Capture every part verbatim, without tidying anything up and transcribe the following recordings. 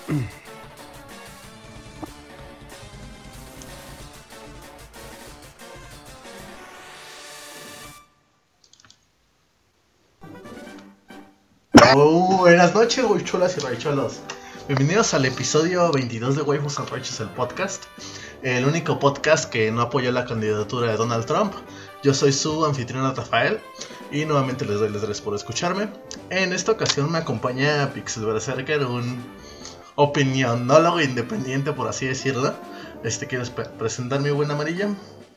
Oh, buenas noches, huichuelas y raichuelos. Bienvenidos al episodio veintidós de Waifus and Raichus, el podcast. El único podcast que no apoyó la candidatura de Donald Trump. Yo soy su anfitrión Rafael y nuevamente les doy las gracias por escucharme. En esta ocasión me acompaña Pixel Berserker, un opinionólogo independiente, por así decirlo. Este, ¿quieres pre- presentar mi buena amarilla?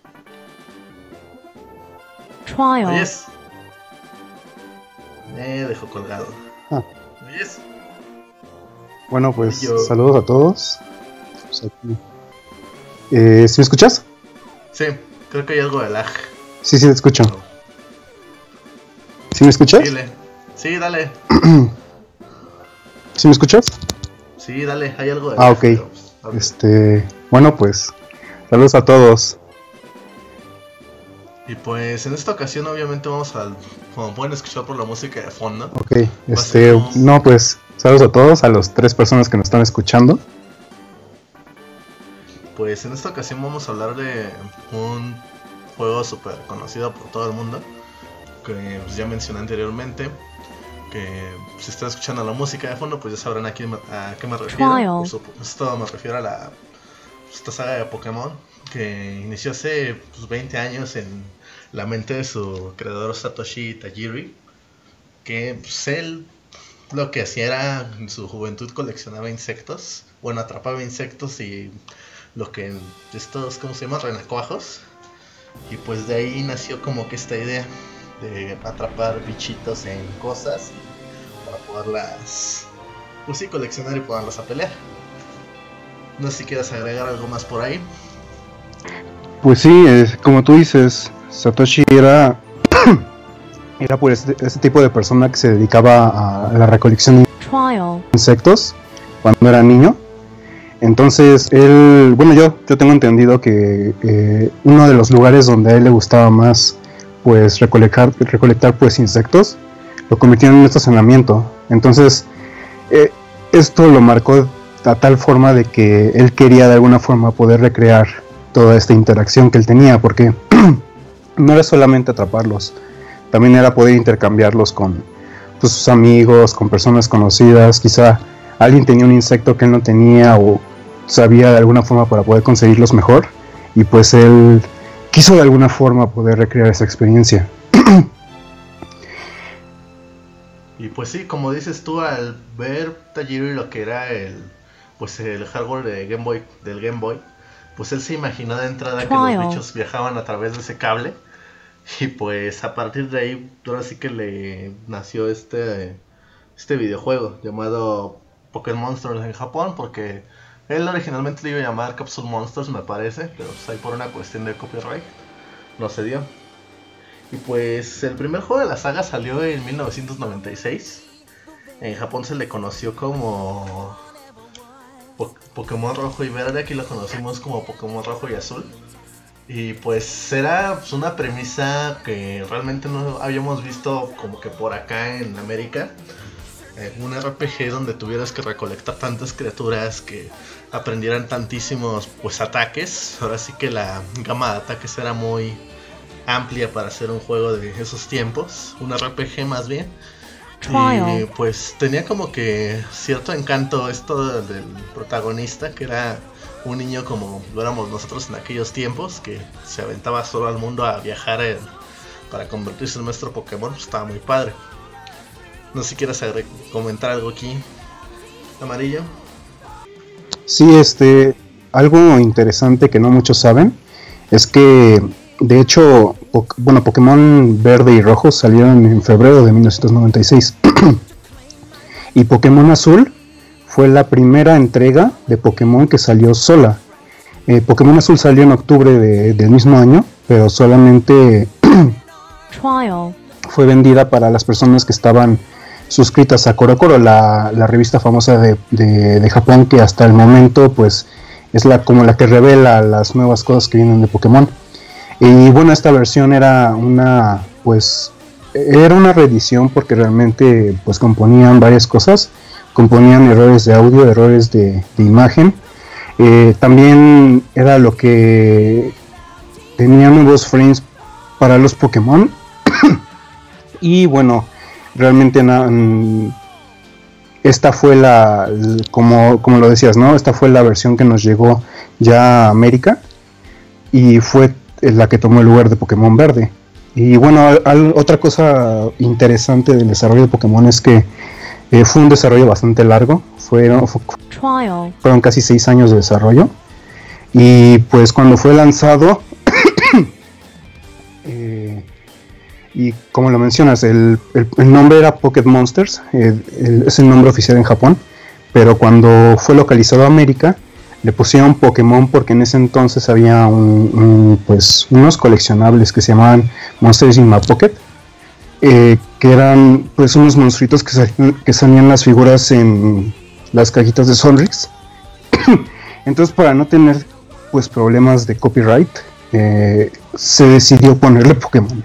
Trial. ¿Oyes? Me dejó colgado. Ah. ¿Oyes? Bueno, pues Yo. saludos a todos. Pues aquí. Eh, ¿Sí me escuchas? Sí, creo que hay algo de lag. Sí, sí, te escucho. ¿Sí me escuchas? Dile. Sí, dale. ¿Sí me escuchas? Sí, dale, hay algo de Ah, lag, ok. pero, pues, a ver. Este, bueno, pues saludos a todos. Y pues en esta ocasión obviamente vamos al... Como pueden escuchar por la música de fondo. Ok, este, Pasemos. no, pues saludos a todos, a las tres personas que nos están escuchando. Pues en esta ocasión vamos a hablar de un juego súper conocido por todo el mundo, que pues, ya mencioné anteriormente. Que si están escuchando la música de fondo, pues ya sabrán a, quién, a qué me refiero. Trial. Por supuesto me refiero a la esta saga de Pokémon, que inició hace pues, veinte años en la mente de su creador Satoshi Tajiri. Que pues, él lo que hacía era, en su juventud coleccionaba insectos. Bueno, atrapaba insectos y lo que estos, ¿cómo se llama? Renacuajos. Y pues de ahí nació como que esta idea de atrapar bichitos en cosas para poderlas, pues sí, coleccionar y poderlas a pelear. No sé si quieras agregar algo más por ahí. Pues sí, eh, como tú dices, Satoshi era, era pues este, este tipo de persona que se dedicaba a la recolección de Trial. insectos cuando era niño. Entonces él, bueno, yo, yo tengo entendido que eh, uno de los lugares donde a él le gustaba más pues recolectar, recolectar pues insectos, lo convirtió en un estacionamiento. Entonces eh, esto lo marcó a tal forma de que él quería de alguna forma poder recrear toda esta interacción que él tenía, porque no era solamente atraparlos, también era poder intercambiarlos con pues, sus amigos, con personas conocidas. Quizá alguien tenía un insecto que él no tenía o sabía de alguna forma para poder conseguirlos mejor, y pues él quiso de alguna forma poder recrear esa experiencia. Y pues sí, como dices tú, al ver Tajiri lo que era el pues el hardware de Game Boy, del Game Boy, pues él se imaginó de entrada que Trial. los bichos viajaban a través de ese cable. Y pues a partir de ahí, ahora sí que le nació este este videojuego llamado Pokémon Monsters en Japón, porque él originalmente le iba a llamar Capsule Monsters, me parece, pero pues ahí por una cuestión de copyright no se dio. Y pues el primer juego de la saga salió en mil novecientos noventa y seis. En Japón se le conoció como po- Pokémon Rojo y Verde, aquí lo conocimos como Pokémon Rojo y Azul. Y pues era pues, una premisa que realmente no habíamos visto como que por acá en América. Eh, un R P G donde tuvieras que recolectar tantas criaturas, que aprendieran tantísimos pues ataques. Ahora sí que la gama de ataques era muy amplia para hacer un juego de esos tiempos, un R P G más bien. Trial. Y pues tenía como que cierto encanto esto del protagonista, que era un niño como lo éramos nosotros en aquellos tiempos, que se aventaba solo al mundo a viajar en, para convertirse en nuestro Pokémon. Pues estaba muy padre. No sé si quieres agre- comentar algo aquí, Amarillo. Sí, este, algo interesante que no muchos saben es que, de hecho, po- bueno, Pokémon Verde y Rojo salieron en febrero de mil novecientos noventa y seis y Pokémon Azul fue la primera entrega de Pokémon que salió sola. Eh, Pokémon Azul salió en octubre de- del mismo año, pero solamente Trial. fue vendida para las personas que estaban suscritas a CoroCoro, la, la revista famosa de, de, de Japón, que hasta el momento pues es la como la que revela las nuevas cosas que vienen de Pokémon. Y bueno, esta versión era una pues era una reedición porque realmente pues componían varias cosas, componían errores de audio, errores de, de imagen. Eh, también era lo que tenía nuevos frames para los Pokémon. Y bueno, realmente na, esta fue la, como, como lo decías, ¿no? Esta fue la versión que nos llegó ya a América y fue la que tomó el lugar de Pokémon Verde. Y bueno, al, al, otra cosa interesante del desarrollo de Pokémon es que eh, fue un desarrollo bastante largo, fueron, fue, fueron casi seis años de desarrollo. Y pues cuando fue lanzado, eh, y como lo mencionas, el, el, el nombre era Pocket Monsters, el, el, es el nombre oficial en Japón, pero cuando fue localizado a América, le pusieron Pokémon porque en ese entonces había un, un, pues, unos coleccionables que se llamaban Monsters in My Pocket, eh, que eran pues unos monstruitos que, sal, que salían las figuras en las cajitas de Sonrix. Entonces, para no tener pues problemas de copyright, eh, se decidió ponerle Pokémon.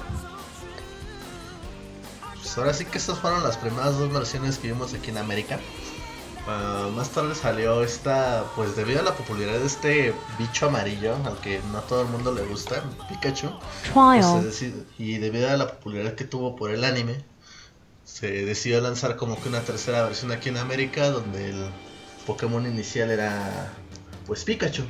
Pues ahora sí que estas fueron las primeras dos versiones que vimos aquí en América. Uh, más tarde salió esta, pues debido a la popularidad de este bicho amarillo, al que no a todo el mundo le gusta, Pikachu, pues decide, y debido a la popularidad que tuvo por el anime, se decidió lanzar como que una tercera versión aquí en América, donde el Pokémon inicial era pues Pikachu.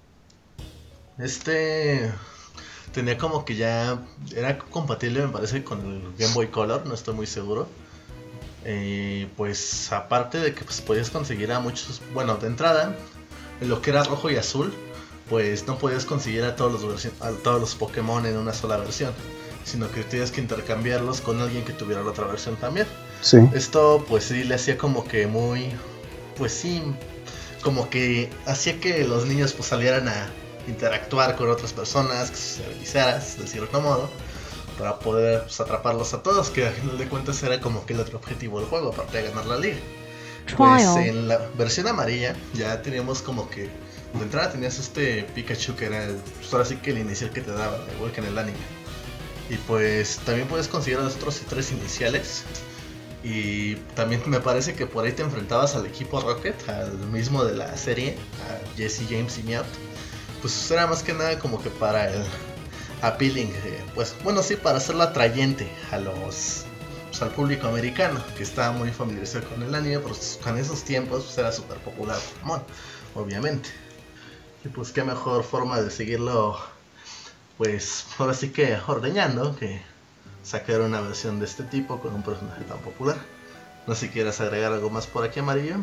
Este tenía como que ya era compatible, me parece, con el Game Boy Color, no estoy muy seguro. Eh, pues aparte de que pues, podías conseguir a muchos, bueno, de entrada, en lo que era rojo y azul, pues no podías conseguir a todos los, a todos los Pokémon en una sola versión, sino que tenías que intercambiarlos con alguien que tuviera la otra versión también. Sí. Esto pues sí le hacía como que muy, pues sí, como que hacía que los niños pues salieran a interactuar con otras personas, que se socializaran de cierto modo, para poder pues, atraparlos a todos, que al final de cuentas era como que el otro objetivo del juego, aparte de ganar la liga. Pues en la versión amarilla ya teníamos como que de entrada tenías este Pikachu que era el, pues ahora sí que el inicial que te daba, igual que en el anime. Y pues también puedes conseguir a los otros tres iniciales. Y también me parece que por ahí te enfrentabas al equipo Rocket, al mismo de la serie, a Jesse, James y Meowth. Pues era más que nada como que para el appealing, eh, pues bueno, sí, para hacerlo atrayente a los, pues, al público americano que estaba muy familiarizado con el anime, pues con esos tiempos pues, era súper popular Pokémon, obviamente. Y pues qué mejor forma de seguirlo, pues ahora sí que ordeñando, que sacar una versión de este tipo con un personaje tan popular. No sé si quieras agregar algo más por aquí, Amarillo.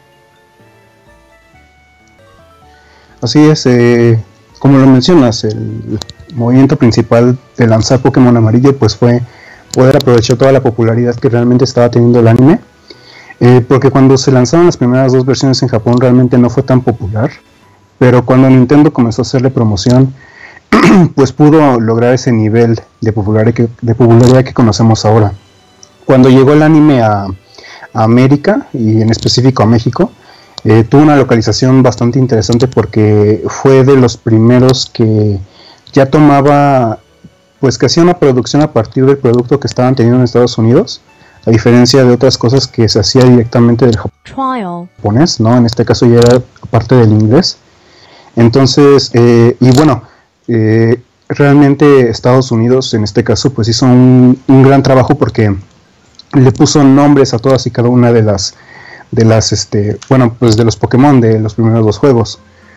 Así es, eh, como lo mencionas, el movimiento principal de lanzar Pokémon Amarillo pues fue poder aprovechar toda la popularidad que realmente estaba teniendo el anime, eh, porque cuando se lanzaron las primeras dos versiones en Japón realmente no fue tan popular, pero cuando Nintendo comenzó a hacerle promoción pues pudo lograr ese nivel de popularidad que, de popularidad que conocemos ahora. Cuando llegó el anime a, a América y en específico a México, eh, tuvo una localización bastante interesante porque fue de los primeros que ya tomaba, pues que hacía una producción a partir del producto que estaban teniendo en Estados Unidos, a diferencia de otras cosas que se hacía directamente del japonés, ¿no? En este caso ya era parte del inglés. Entonces, eh, y bueno, eh, realmente Estados Unidos en este caso pues hizo un, un gran trabajo porque le puso nombres a todas y cada una de las, de las, este, bueno, pues de los Pokémon de los primeros dos juegos.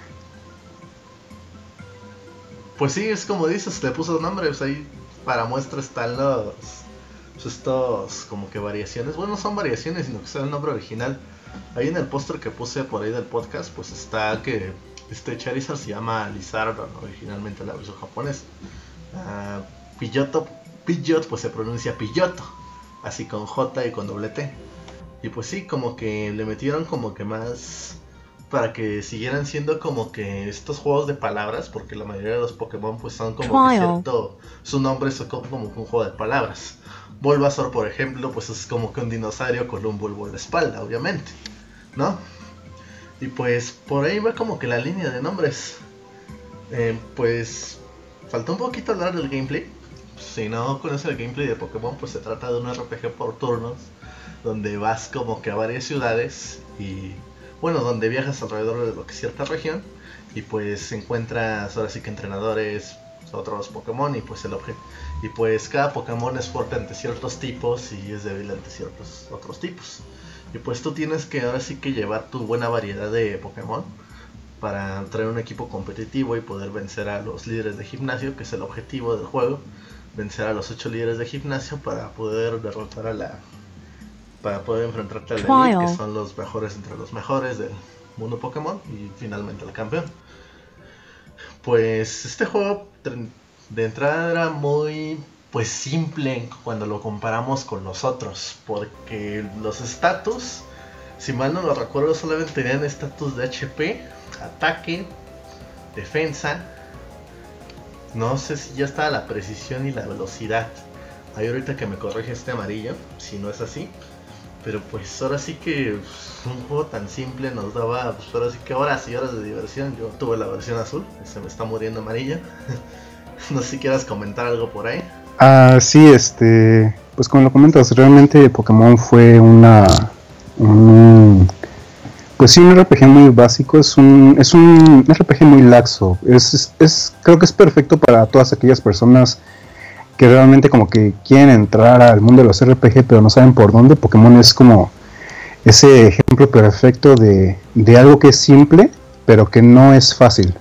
Pues sí, es como dices, le puso nombres ahí para muestra están los estos como que variaciones. Bueno, no son variaciones, sino que es el nombre original. Ahí en el póster que puse por ahí del podcast, pues está que este Charizard se llama Lizardon, originalmente la versión japonesa. Uh, Pidgeotto, Pidgeot pues se pronuncia Pidgeotto, así con J y con doble T. Y pues sí, como que le metieron como que más para que siguieran siendo como que estos juegos de palabras, porque la mayoría de los Pokémon pues son como que cierto, su nombre es como, como un juego de palabras. Bulbasaur, por ejemplo, pues es como que un dinosaurio con un bulbo en la espalda, obviamente, ¿no? Y pues por ahí va como que la línea de nombres. Eh, pues faltó un poquito hablar del gameplay. Si no conoces el gameplay de Pokémon, pues se trata de un R P G por turnos, donde vas como que a varias ciudades y bueno, donde viajas alrededor de lo que es cierta región y pues encuentras ahora sí que entrenadores, otros Pokémon y pues el objeto. Y pues cada Pokémon es fuerte ante ciertos tipos y es débil ante ciertos otros tipos. Y pues tú tienes que ahora sí que llevar tu buena variedad de Pokémon para traer un equipo competitivo y poder vencer a los líderes de gimnasio, que es el objetivo del juego. Vencer a los ocho líderes de gimnasio para poder derrotar a la... para poder enfrentarte al Elite, que son los mejores entre los mejores del mundo Pokémon y finalmente el campeón. Pues este juego de entrada era muy pues simple cuando lo comparamos con los otros, porque los estatus, si mal no lo recuerdo, solamente tenían estatus de H P, ataque, defensa, no sé si ya estaba la precisión y la velocidad. Ahí ahorita que me corrige este amarillo, si no es así. Pero pues ahora sí que pues, un juego tan simple nos daba pues ahora sí que horas y horas de diversión. Yo tuve la versión azul, se me está muriendo amarilla. No sé si quieras comentar algo por ahí. Ah, sí, este, pues como lo comentas, realmente Pokémon fue una, un, pues sí, un R P G muy básico, es un, es un R P G muy laxo, es, es, es, creo que es perfecto para todas aquellas personas que realmente como que quieren entrar al mundo de los R P G pero no saben por dónde. Pokémon es como ese ejemplo perfecto de, de algo que es simple pero que no es fácil.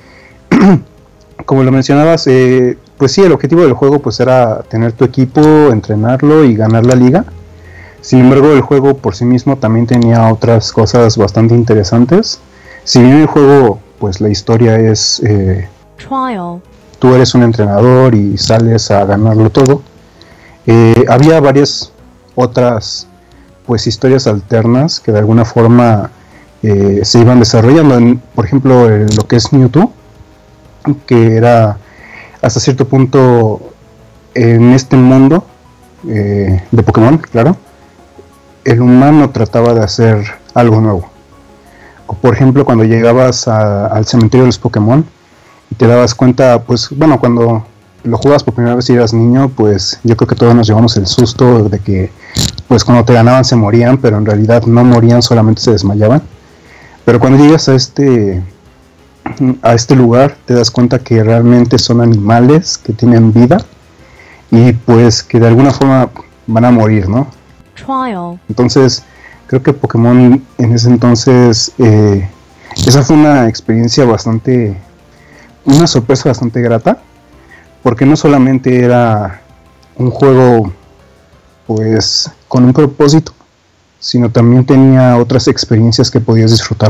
Como lo mencionabas, eh, pues sí, el objetivo del juego pues era tener tu equipo, entrenarlo y ganar la liga. Sin embargo, el juego por sí mismo también tenía otras cosas bastante interesantes. Si bien el juego, pues la historia es... Eh, Trial. Tú eres un entrenador y sales a ganarlo todo. Eh, había varias otras pues historias alternas que de alguna forma eh, se iban desarrollando. En, por ejemplo, el, lo que es Mewtwo, que era hasta cierto punto en este mundo eh, de Pokémon, claro, el humano trataba de hacer algo nuevo. O por ejemplo, cuando llegabas a, al cementerio de los Pokémon y te dabas cuenta, pues bueno, cuando lo jugabas por primera vez y eras niño, pues yo creo que todos nos llevamos el susto de que pues cuando te ganaban se morían, pero en realidad no morían, solamente se desmayaban. Pero cuando llegas a este a este lugar te das cuenta que realmente son animales que tienen vida y pues que de alguna forma van a morir, ¿no? Trial. Entonces creo que Pokémon en ese entonces eh, esa fue una experiencia bastante, una sorpresa bastante grata, porque no solamente era un juego pues con un propósito, sino también tenía otras experiencias que podías disfrutar.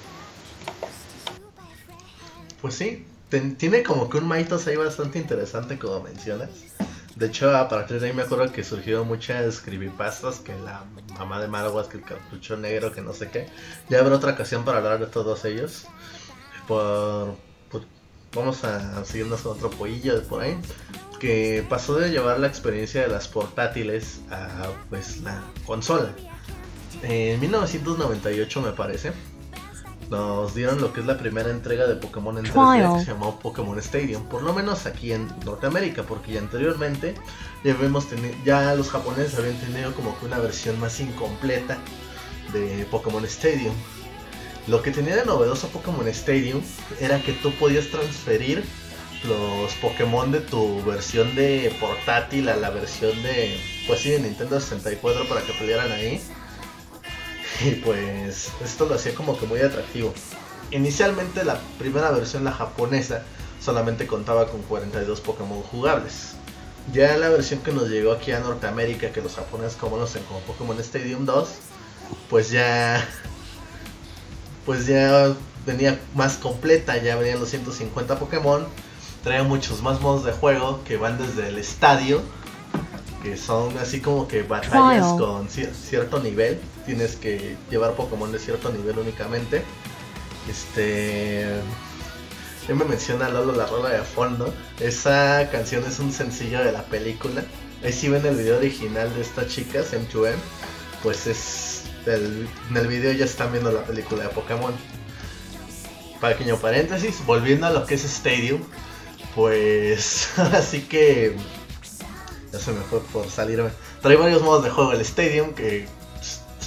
Pues sí, ten, tiene como que un mitos ahí bastante interesante como mencionas. De hecho, a partir de ahí me acuerdo que surgieron muchas creepypastas, que la mamá de Marowak, que el cartucho negro, que no sé qué. Ya habrá otra ocasión para hablar de todos ellos. Por, por, vamos a seguirnos con otro pollillo de por ahí, que pasó de llevar la experiencia de las portátiles a pues la consola. En mil novecientos noventa y ocho me parece, nos dieron lo que es la primera entrega de Pokémon en tres D, que se llamó Pokémon Stadium, por lo menos aquí en Norteamérica, porque ya anteriormente ya, habíamos teni- ya los japoneses habían tenido como que una versión más incompleta de Pokémon Stadium. Lo que tenía de novedoso Pokémon Stadium era que tú podías transferir los Pokémon de tu versión de portátil a la versión de, pues sí, de Nintendo sesenta y cuatro para que pelearan ahí. Y pues esto lo hacía como que muy atractivo. Inicialmente la primera versión, la japonesa, solamente contaba con cuarenta y dos Pokémon jugables. Ya la versión que nos llegó aquí a Norteamérica, que los japoneses conocen como Pokémon Stadium dos, pues ya pues ya venía más completa, ya venían los ciento cincuenta Pokémon, trae muchos más modos de juego que van desde el estadio, que son así como que batallas Trial. Con ci- cierto nivel, tienes que llevar Pokémon de cierto nivel únicamente. Este, ya me menciona Lolo la rola de fondo, esa canción es un sencillo de la película. Ahí si ven el video original de estas chicas, M dos M, pues es el, en el video ya están viendo la película de Pokémon. Pequeño paréntesis, volviendo a lo que es Stadium, pues así que ya se me fue por salirme. Trae varios modos de juego el Stadium, que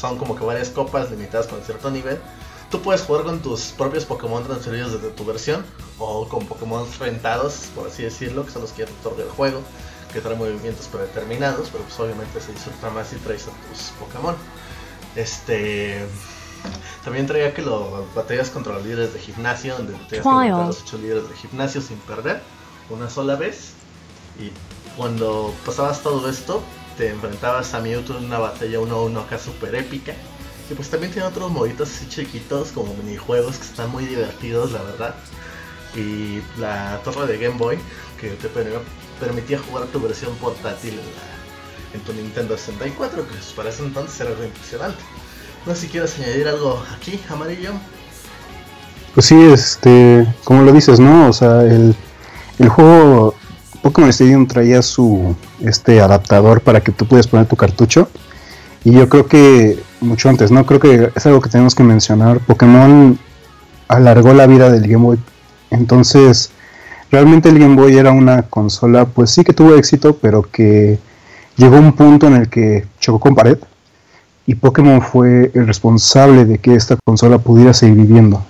son como que varias copas limitadas con cierto nivel. Tú puedes jugar con tus propios Pokémon transferidos desde tu versión o con Pokémon rentados, por así decirlo, que son los que ya te otorga el juego, que traen movimientos predeterminados, pero pues obviamente se disfruta más si traes a tus Pokémon. Este... También traía que lo batallas contra los líderes de gimnasio, donde tenías que enfrentar a los ocho líderes de gimnasio sin perder una sola vez. Y cuando pasabas todo esto, te enfrentabas a Mewtwo en una batalla uno a uno acá super épica. Y pues también tiene otros moditos así chiquitos, como minijuegos que están muy divertidos, la verdad. Y la torre de Game Boy, que te permitía jugar tu versión portátil en, la, en tu Nintendo sesenta y cuatro, que para ese entonces era algo impresionante. No sé si quieres añadir algo aquí, Amarillo. Pues sí, este, como lo dices, ¿no? O sea, el, el juego Pokémon Stadium traía su este adaptador para que tú pudieras poner tu cartucho. Y yo creo que mucho antes, ¿no? Creo que es algo que tenemos que mencionar. Pokémon alargó la vida del Game Boy. Entonces, realmente el Game Boy era una consola, pues sí que tuvo éxito, pero que llegó a un punto en el que chocó con pared. Y Pokémon fue el responsable de que esta consola pudiera seguir viviendo.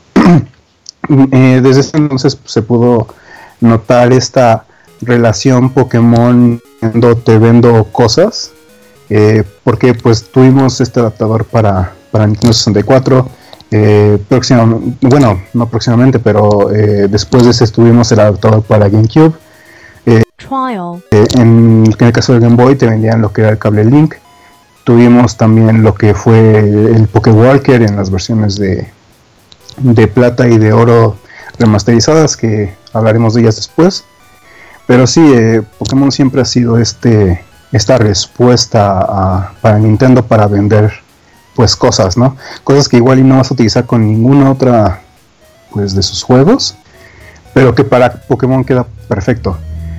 eh, desde ese entonces pues, se pudo notar esta relación Pokémon vendo, te vendo cosas. Eh, porque pues tuvimos este adaptador para, para Nintendo sesenta y cuatro. Eh, próxima, bueno, no próximamente, pero eh, después de ese tuvimos el adaptador para GameCube. Eh, eh, en, en el caso del Game Boy te vendían lo que era el cable Link. Tuvimos también lo que fue el Pokéwalker en las versiones de, de plata y de oro remasterizadas, que hablaremos de ellas después. Pero sí, eh, Pokémon siempre ha sido este esta respuesta a, para Nintendo para vender pues cosas, ¿no? Cosas que igual y no vas a utilizar con ninguna otra pues de sus juegos, pero que para Pokémon queda perfecto.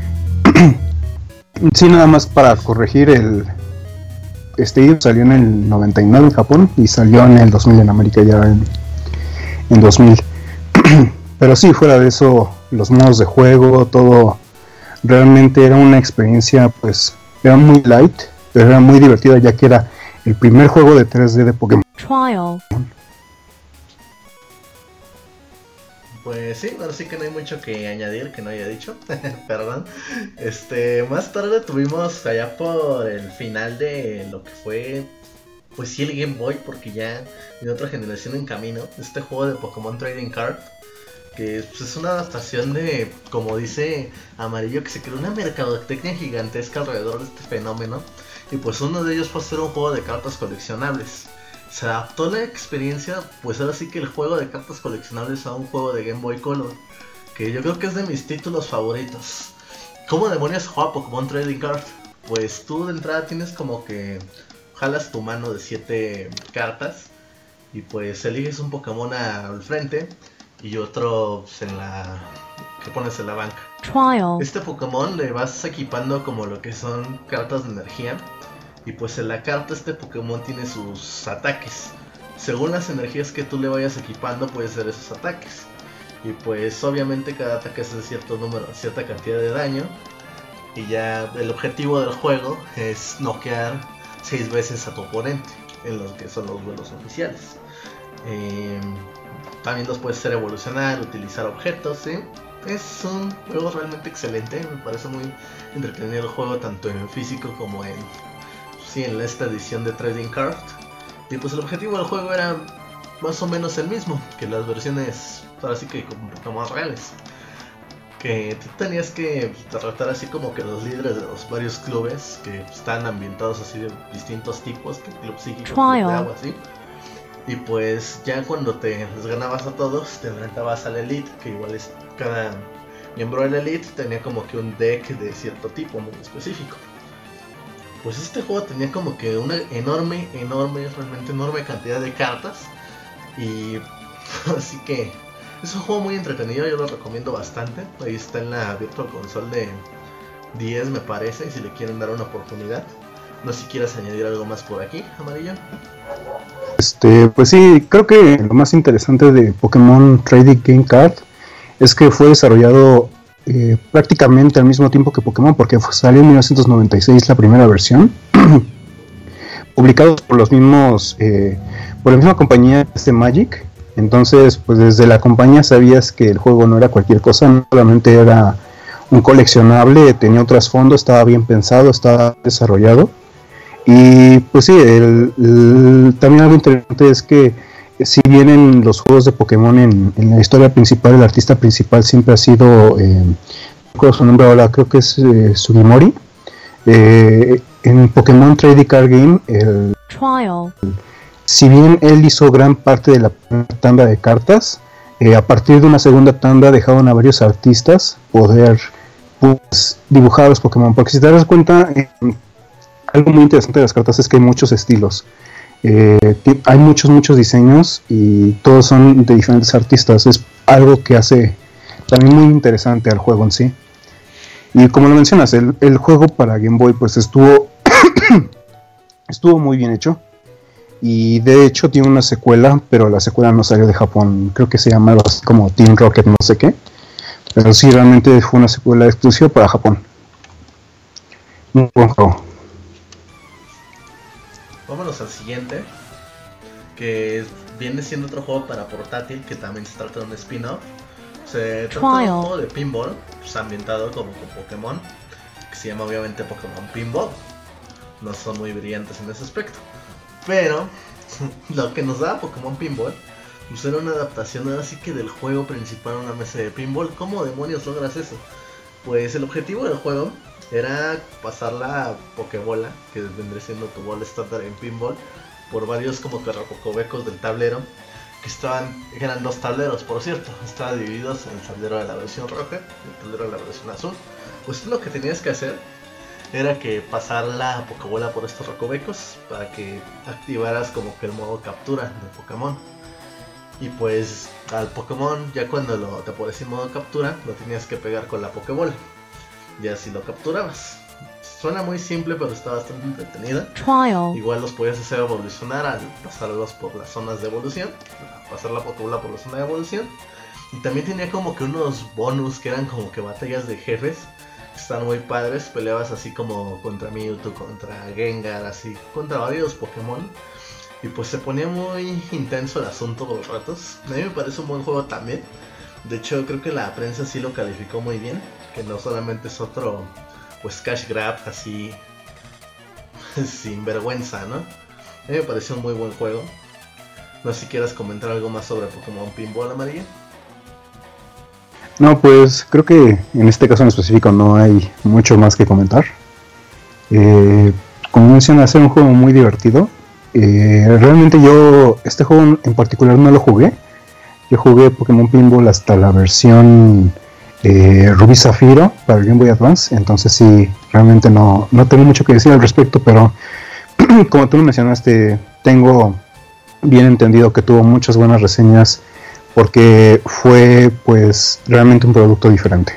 Sí, nada más para corregir, el Stadium salió en el noventa y nueve en Japón y salió en el dos mil en América, ya en, en dos mil. Pero sí, fuera de eso, los modos de juego, todo realmente era una experiencia, pues era muy light, pero era muy divertida, ya que era el primer juego de tres D de Pokémon. Trial. Pues sí, ahora sí que no hay mucho que añadir que no haya dicho. Perdón. Este, más tarde tuvimos allá por el final de lo que fue, pues sí, el Game Boy, porque ya viene otra generación en camino. Este juego de Pokémon Trading Card, que pues, es una adaptación de, como dice Amarillo, que se creó una mercadotecnia gigantesca alrededor de este fenómeno. Y pues uno de ellos fue hacer un juego de cartas coleccionables. Se adaptó la experiencia, pues ahora sí que el juego de cartas coleccionables a un juego de Game Boy Color, que yo creo que es de mis títulos favoritos. ¿Cómo demonios juega Pokémon Trading Card? Pues tú de entrada tienes como que jalas tu mano de siete cartas y pues eliges un Pokémon al frente y otro pues, en la que pones en la banca. Trial. Este Pokémon le vas equipando como lo que son cartas de energía. Y pues en la carta este Pokémon tiene sus ataques. Según las energías que tú le vayas equipando puede ser esos ataques. Y pues obviamente cada ataque es de cierto número, cierta cantidad de daño. Y ya el objetivo del juego es noquear seis veces a tu oponente en los que son los duelos oficiales. Eh, también los puedes hacer evolucionar, utilizar objetos, ¿sí? Es un juego realmente excelente, me parece muy entretenido el juego tanto en físico como en... sí, en esta edición de Trading Card. Y pues el objetivo del juego era más o menos el mismo que las versiones, ahora sí que un poco más reales. Que tú tenías que tratar así como que los líderes de los varios clubes que están ambientados así de distintos tipos, que Club Psíquico, Club de Agua, así. Y pues ya cuando te les ganabas a todos, te enfrentabas al Elite, que igual es cada miembro del Elite tenía como que un deck de cierto tipo muy específico. Pues este juego tenía como que una enorme, enorme, realmente enorme cantidad de cartas. Y así que es un juego muy entretenido, yo lo recomiendo bastante. Ahí está en la Virtual Console de diez me parece, y si le quieren dar una oportunidad. No sé si quieras añadir algo más por aquí, Amarillo. Este, pues sí, creo que lo más interesante de Pokémon Trading Game Card es que fue desarrollado Eh, prácticamente al mismo tiempo que Pokémon, porque fue, salió en mil novecientos noventa y seis la primera versión. publicados por los mismos, eh, por la misma compañía de Magic. Entonces, pues desde la compañía sabías que el juego no era cualquier cosa, no solamente era un coleccionable, tenía un trasfondo, estaba bien pensado, estaba desarrollado. Y pues sí, el, el, también algo interesante es que si bien en los juegos de Pokémon, en, en la historia principal, el artista principal siempre ha sido, eh, no recuerdo su nombre ahora, creo que es eh, Sugimori. Eh, en Pokémon Trading Card Game, el, Trial. si bien él hizo gran parte de la tanda de cartas, eh, a partir de una segunda tanda dejaron a varios artistas poder pues, dibujar los Pokémon. Porque si te das cuenta, eh, algo muy interesante de las cartas es que hay muchos estilos. Eh, hay muchos, muchos diseños y todos son de diferentes artistas. Es algo que hace también muy interesante al juego en sí. Y como lo mencionas, el, el juego para Game Boy pues estuvo estuvo muy bien hecho. Y de hecho tiene una secuela, pero la secuela no salió de Japón. Creo que se llama algo así como Team Rocket, no sé qué. Pero sí, realmente fue una secuela exclusiva para Japón. Muy buen juego. Vámonos al siguiente, que viene siendo otro juego para portátil, que también se trata de un spin-off. Se trata de un juego de pinball, pues, ambientado como con Pokémon, que se llama obviamente Pokémon Pinball. No son muy brillantes en ese aspecto, pero lo que nos daba Pokémon Pinball pues era una adaptación ahora sí que del juego principal a una mesa de pinball. ¿Cómo demonios logras eso? Pues el objetivo del juego era pasar la Pokébola, que vendría siendo tu bola estándar en pinball, por varios como que recovecos del tablero, que estaban, que eran dos tableros por cierto, estaban divididos en el tablero de la versión roja y el tablero de la versión azul. Pues lo que tenías que hacer era que pasar la Pokébola por estos recovecos para que activaras como que el modo captura de Pokémon. Y pues al Pokémon, ya cuando lo, te aparecía en modo captura, lo tenías que pegar con la Pokébola. Y así lo capturabas. Suena muy simple, pero está bastante entretenida. Trial. Igual los podías hacer evolucionar al pasarlos por las zonas de evolución, pasar la Pokébola por la zona de evolución. Y también tenía como que unos bonus que eran como que batallas de jefes. Están muy padres, peleabas así como contra Mewtwo, contra Gengar, así, contra varios Pokémon. Y pues se ponía muy intenso el asunto por los ratos. A mí me parece un buen juego también. De hecho creo que la prensa sí lo calificó muy bien. Que no solamente es otro pues cash grab así sin vergüenza, ¿no? A mí me pareció un muy buen juego. No sé si quieras comentar algo más sobre Pokémon Pinball, Amarillo. No, pues creo que en este caso en específico no hay mucho más que comentar. Eh, como mencionas, es un juego muy divertido. Eh, realmente yo este juego en particular no lo jugué. Yo jugué Pokémon Pinball hasta la versión eh, Rubí Zafiro para el Game Boy Advance. Entonces sí, realmente no, no tengo mucho que decir al respecto, pero como tú lo mencionaste, tengo bien entendido que tuvo muchas buenas reseñas porque fue pues realmente un producto diferente.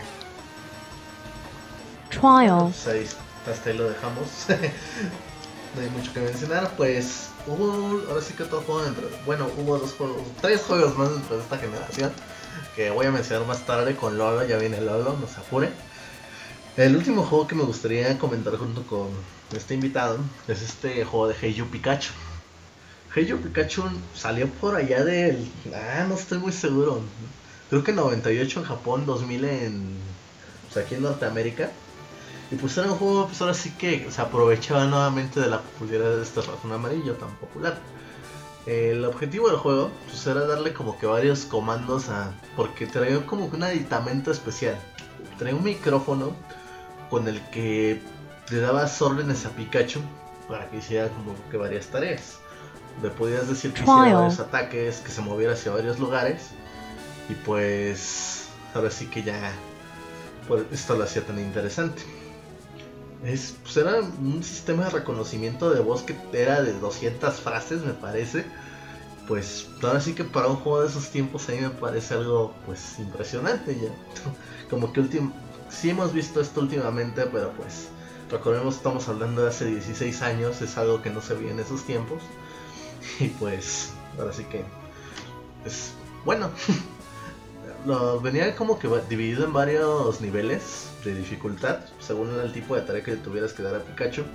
Trial. Pues ahí, hasta ahí lo dejamos. No hay mucho que mencionar. Pues hubo, ahora sí que otro juego dentro. Bueno, hubo dos juegos, tres juegos más dentro de esta generación que voy a mencionar más tarde con Lolo. Ya viene Lolo, no se apure. El último juego que me gustaría comentar junto con este invitado es este juego de Hey You Pikachu. Hey You Pikachu salió por allá del... Ah, no estoy muy seguro. Creo que noventa y ocho en Japón, dos mil en... Pues aquí en Norteamérica. Y pues era un juego, pues ahora sí que se aprovechaba nuevamente de la popularidad de este ratón amarillo tan popular. El objetivo del juego pues era darle como que varios comandos a... Porque traía como que un aditamento especial. Traía un micrófono con el que le dabas órdenes a Pikachu para que hiciera como que varias tareas. Le podías decir que hiciera varios ataques, que se moviera hacia varios lugares. Y pues ahora sí que ya pues, esto lo hacía tan interesante. Es, pues era un sistema de reconocimiento de voz que era de doscientas frases, me parece. Pues ahora sí que para un juego de esos tiempos a mí me parece algo pues impresionante ya. Como que último, sí hemos visto esto últimamente, pero pues recordemos, estamos hablando de hace dieciséis años, es algo que no se veía en esos tiempos. Y pues ahora sí que es bueno. Lo, venía como que dividido en varios niveles de dificultad según el tipo de tarea que le tuvieras que dar a Pikachu.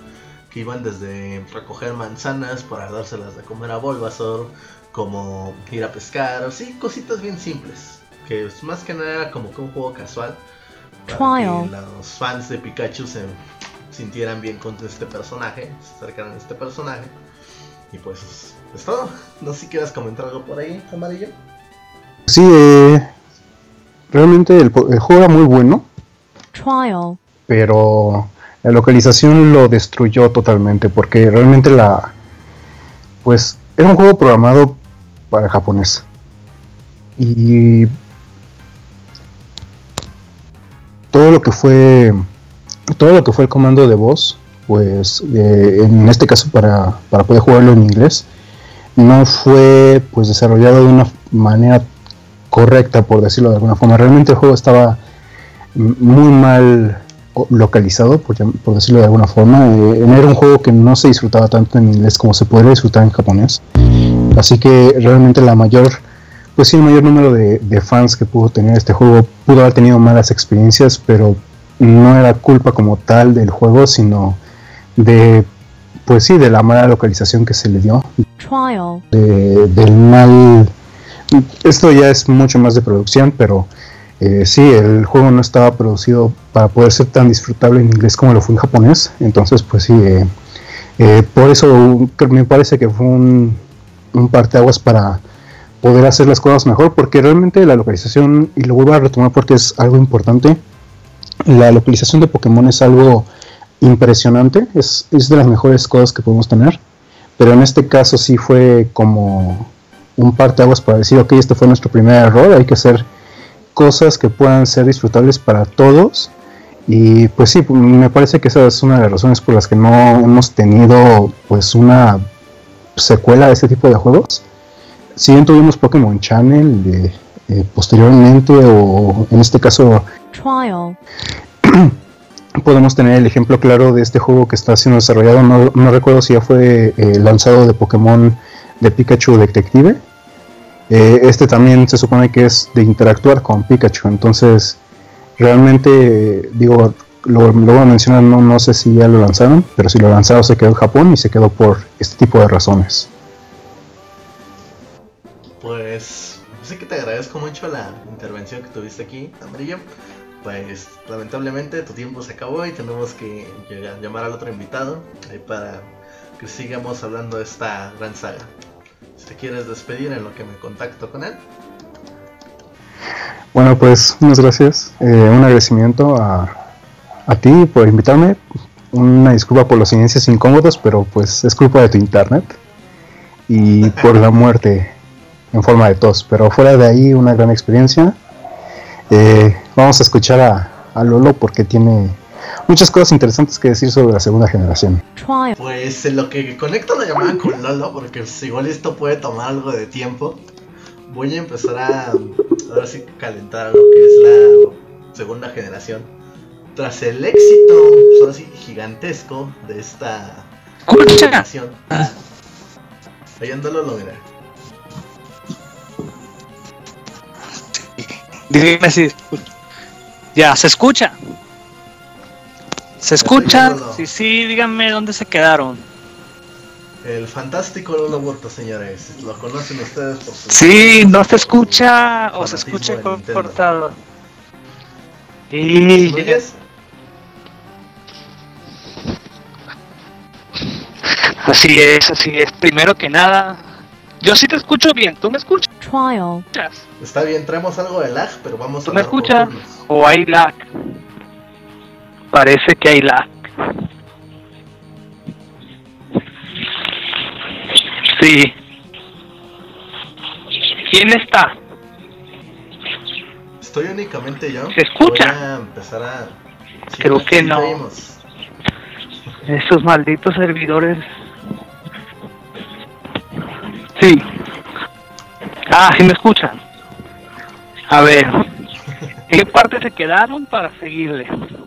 que iban desde recoger manzanas para dárselas de comer a Bulbasaur, como ir a pescar, o sí, cositas bien simples, que es más que nada era como que un juego casual para Trial. que los fans de Pikachu se sintieran bien con este personaje, se acercaran a este personaje. Y pues es, es todo. No sé si quieras comentar algo por ahí, Amarillo. Sí, eh, realmente el, el juego era muy bueno, Trial. pero la localización lo destruyó totalmente, porque realmente la, pues, era un juego programado para japonés. Y todo lo que fue, todo lo que fue el comando de voz, pues, eh, en este caso para, para poder jugarlo en inglés, no fue, pues, desarrollado de una manera correcta, por decirlo de alguna forma. Realmente el juego estaba muy mal localizado, por, por decirlo de alguna forma. Eh, era un juego que no se disfrutaba tanto en inglés como se podría disfrutar en japonés. Así que realmente la mayor, pues sí, el mayor número de, de fans que pudo tener este juego pudo haber tenido malas experiencias, pero no era culpa como tal del juego, sino de, pues sí, de la mala localización que se le dio, Trial. de, del mal. Esto ya es mucho más de producción, pero eh, sí, el juego no estaba producido para poder ser tan disfrutable en inglés como lo fue en japonés. Entonces, pues sí, eh, eh, por eso me parece que fue un, un parteaguas para poder hacer las cosas mejor, porque realmente la localización, y lo vuelvo a retomar porque es algo importante, la localización de Pokémon es algo impresionante, es, es de las mejores cosas que podemos tener, pero en este caso sí fue como un parteaguas para decir, ok, este fue nuestro primer error, hay que hacer cosas que puedan ser disfrutables para todos. Y pues sí, me parece que esa es una de las razones por las que no hemos tenido pues una secuela de este tipo de juegos. Si bien tuvimos Pokémon Channel eh, eh, posteriormente, o en este caso Trial. podemos tener el ejemplo claro de este juego que está siendo desarrollado, no, no recuerdo si ya fue eh, lanzado, de Pokémon de Pikachu Detective. Eh, este también se supone que es de interactuar con Pikachu, entonces realmente, eh, digo, lo, lo voy a mencionar, no, no sé si ya lo lanzaron, pero si lo lanzaron se quedó en Japón y se quedó por este tipo de razones. Pues sí que te agradezco mucho la intervención que tuviste aquí, Amarillo. Pues lamentablemente tu tiempo se acabó y tenemos que llegar, llamar al otro invitado ahí para que sigamos hablando de esta gran saga. Si te quieres despedir en lo que me contacto con él. Bueno, pues muchas gracias, eh, un agradecimiento a, a ti por invitarme, una disculpa por los silencios incómodos, pero pues es culpa de tu internet, y por la muerte en forma de tos, pero fuera de ahí una gran experiencia. Eh, vamos a escuchar a, a Lolo porque tiene muchas cosas interesantes que decir sobre la segunda generación. Trial. Pues en lo que conecto la llamada con Lolo, porque pues, igual esto puede tomar algo de tiempo, voy a empezar a ahora sí calentar lo que es la segunda generación. Tras el éxito, pues, ahora sí, gigantesco de esta generación. Ahí anda Lolo, mira. Dígame si ya se escucha. ¿Se escucha? Sí, sí, díganme dónde se quedaron. El fantástico Lolo Burto, señores. Lo conocen ustedes por su... Sí, no se escucha o se escucha fanatismo de Nintendo. cortado. ¿Me Y oyes? así es, así es. Primero que nada, yo sí te escucho bien. ¿Tú me escuchas? Trial. Está bien, traemos algo de lag, pero vamos a ¿Tú me hablar por escuchas? turnos. ¿O hay lag? Parece que hay lag. Sí. ¿Quién está? Estoy únicamente yo. ¿Se escucha? Voy a empezar a... Sí, Creo sí, que sí no. te oímos. Esos malditos servidores. Sí. Ah, sí me escuchan. A ver. ¿En qué parte se quedaron para seguirle?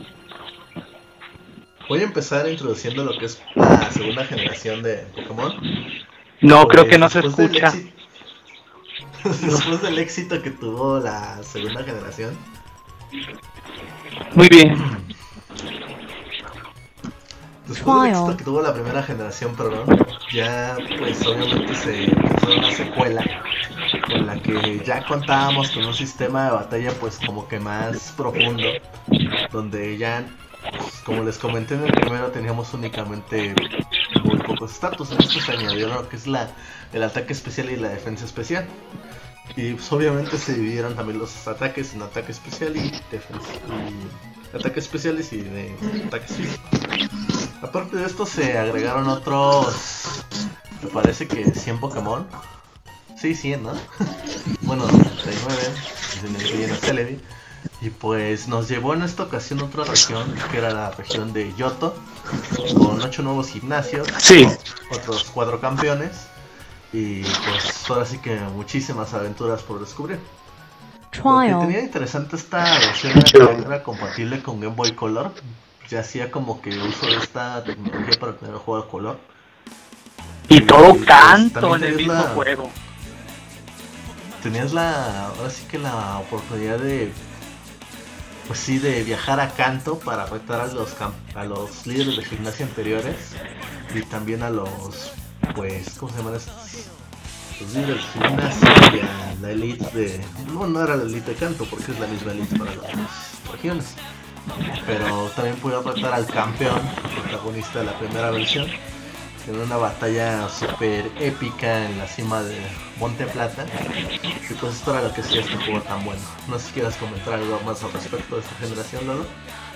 Voy a empezar introduciendo lo que es la segunda generación de Pokémon. No, Pues, creo que no se después del escucha. éxito- Después del éxito que tuvo la segunda generación, Muy bien. Después del éxito que tuvo la primera generación, perdón, ya pues obviamente se hizo una secuela con la que ya contábamos con un sistema de batalla pues como que más profundo, donde ya, pues, como les comenté en el primero, teníamos únicamente muy pocos estatus. En este se añadió lo que es la, el ataque especial y la defensa especial. Y pues obviamente se dividieron también los ataques en ataque especial y defensa, y ataques especiales y de ataques físicos. Aparte de esto se agregaron otros, me parece que cien Pokémon. Sí, cien, ¿no? Bueno, noventa y nueve, en el que viene Celebi. Y pues nos llevó en esta ocasión a otra región, que era la región de Yoto, con ocho nuevos gimnasios, Sí. otros cuatro campeones, y pues ahora sí que muchísimas aventuras por descubrir. Lo que tenía Trial. interesante esta versión era que era compatible con Game Boy Color, ya hacía como que uso de esta tecnología para tener el juego a color. Y todo pues, canto en también el tenías mismo la- juego. Tenías la, ahora sí que la oportunidad de, pues sí, de viajar a Kanto para retar a los cam- a los líderes de gimnasia anteriores y también a los, pues, ¿cómo se llaman estos? Los líderes de gimnasia y a la elite de, no, no era la elite de Kanto porque es la misma elite para las regiones, pero también podía retar al campeón, protagonista de la primera versión, en una batalla super épica en la cima de Monte Plata. Y pues esto era lo que hacía este juego tan bueno. No sé si quieras comentar algo más al respecto de esta generación, Lolo.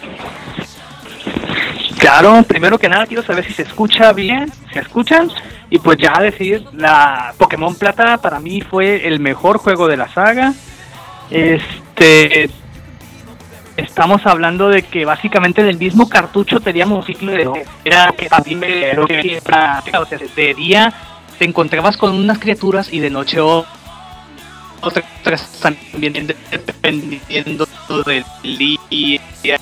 Claro, primero que nada quiero saber si se escucha bien, se escuchan, y pues ya decir, la Pokémon Plata para mí fue el mejor juego de la saga. Este, estamos hablando de que básicamente en el mismo cartucho teníamos un ciclo de, era que a mí me, lo que era, o sea, de día te encontrabas con unas criaturas y de noche o otras también, dependiendo del día,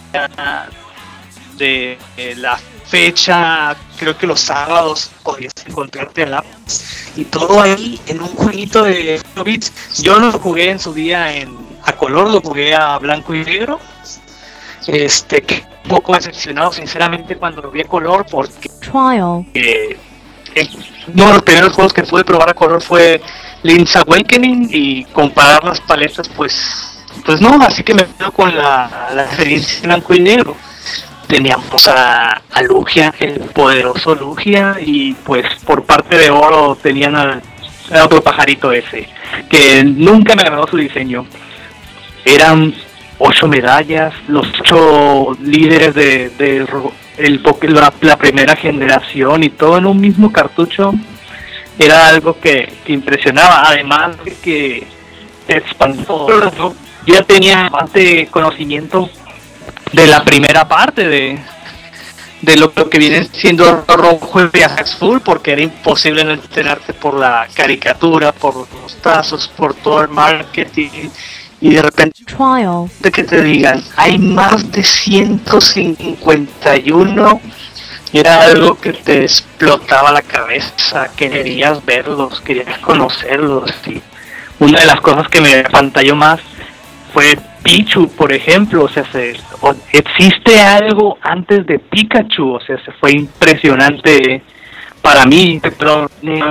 de la fecha. Creo que los sábados podías encontrarte a lápiz y todo ahí en un jueguito de bits. Yo no lo jugué en su día en a color, lo jugué a blanco y negro. Este, que un poco decepcionado sinceramente cuando lo vi a color, porque Trial. eh, eh, uno de los primeros juegos que pude probar a color fue Link's Awakening, y comparar las paletas pues pues no, así que me quedo con la, la experiencia en blanco y negro. Teníamos a, a Lugia, el poderoso Lugia, y pues por parte de Oro tenían al, al otro pajarito ese, que nunca me agradó su diseño. Eran ocho medallas, los ocho líderes de, de el, la, la primera generación, y todo en un mismo cartucho. Era algo que, que impresionaba, además de que te espantó. Yo ya tenía bastante conocimiento de la primera parte de, de lo, lo que viene siendo rojo y azul, porque era imposible no enterarte por la caricatura, por los tazos, por todo el marketing, y de repente Trial. de que te digan hay más de ciento cincuenta y uno, era algo que te explotaba la cabeza, querías verlos, querías conocerlos. Y una de las cosas que me pantalló más fue Pichu, por ejemplo. O sea, se, o, existe algo antes de Pikachu. O sea, se fue impresionante para mí, pero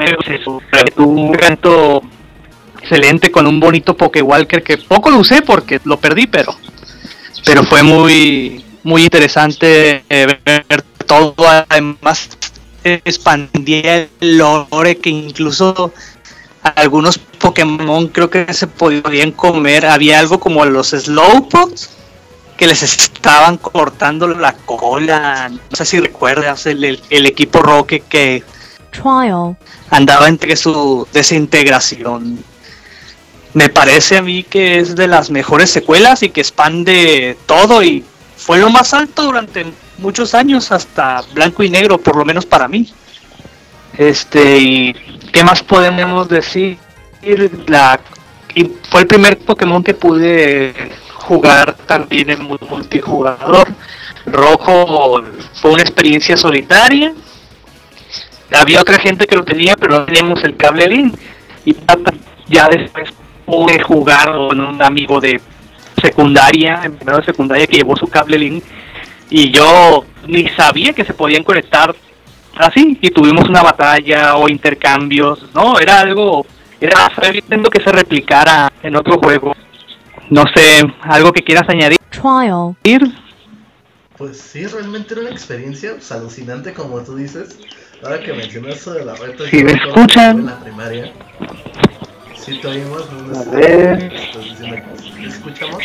un canto excelente con un bonito Pokewalker que poco lo usé porque lo perdí, pero pero fue muy muy interesante eh, ver todo. Además eh, expandía el lore, que incluso algunos Pokémon creo que se podían comer. Había algo como los Slowpoke que les estaban cortando la cola. No sé si recuerdas el, el, el equipo Roque que Trial. andaba entre su desintegración. Me parece a mí que es de las mejores secuelas y que expande todo, y fue lo más alto durante muchos años, hasta blanco y negro, por lo menos para mí. Este, y ¿qué más podemos decir? La, y fue el primer Pokémon que pude jugar también en multijugador. Rojo fue una experiencia solitaria. Había otra gente que lo tenía, pero no teníamos el cable link. Y ya después pude jugar con un amigo de secundaria, en primero de secundaria, que llevó su cable link. y yo ni sabía que se podían conectar así, y tuvimos una batalla o intercambios, no, era algo, era viendo que se replicara en otro juego. No sé, algo que quieras añadir. Trial. Pues sí, realmente era una experiencia pues, alucinante, como tú dices. Ahora que mencionas eso de la reta, si yo me recuerdo que escuchan en la primaria. Sí, te oímos, no a sé ver. si me escuchamos.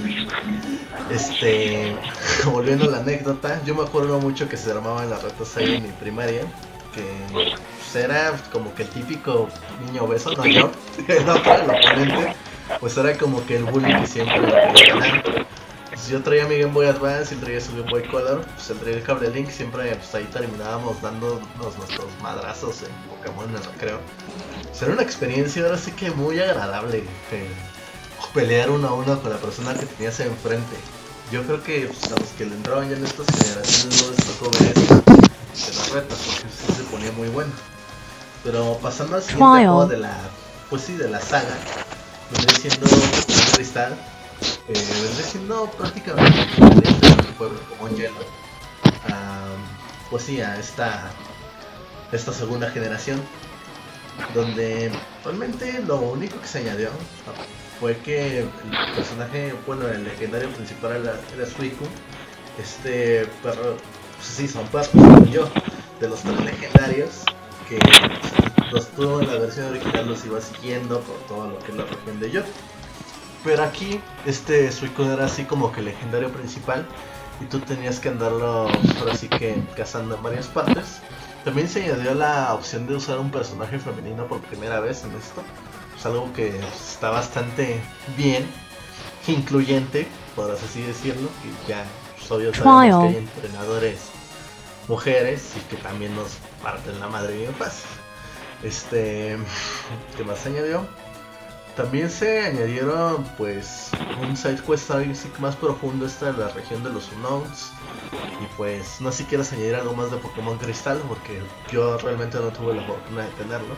Este, volviendo a la anécdota, yo me acuerdo mucho que se armaban las retas ahí en mi primaria, que pues, era como que el típico niño obeso, no yo, el otro, el oponente, pues era como que el bully que siempre lo quería ganar. Pues yo traía mi Game Boy Advance y traía su Game Boy Color, pues él traía el cable Link, siempre pues ahí terminábamos dándonos nuestros madrazos en Pokémon en el recreo. Pues era una experiencia ahora sí que muy agradable, eh, pelear uno a uno con la persona que tenías enfrente. Yo creo que pues, a los que le entraban ya en estas generaciones no les tocó ver esto de las retas, porque sí se ponía muy bueno. Pero pasando al siguiente Trial. juego de la, pues sí, de la saga, vendría siendo Pokémon Cristal, eh, vendría siendo prácticamente equivalente a lo que fue Pokémon Yellow, um, pues sí, a esta, esta segunda generación, donde realmente lo único que se añadió fue que el personaje, bueno, el legendario principal era, era Suicune, este perro, pues sí, son perros, como yo, de los tres legendarios, que los tuvo en la versión original, los iba siguiendo por todo lo que es la región de Johto. Pero aquí, este Suicune era así como que el legendario principal, y tú tenías que andarlo, por así que, cazando en varias partes. También se añadió la opción de usar un personaje femenino por primera vez en esto. Es algo que está bastante bien, incluyente, por así decirlo, y ya pues, obvio sabemos que hay entrenadores mujeres y que también nos parten la madre bien fácil. Este, ¿qué más se añadió? También se añadieron pues un side quest más profundo, esta de la región de los Unknowns. Y pues no sé si quieres añadir algo más de Pokémon Cristal, porque yo realmente no tuve la fortuna de tenerlo.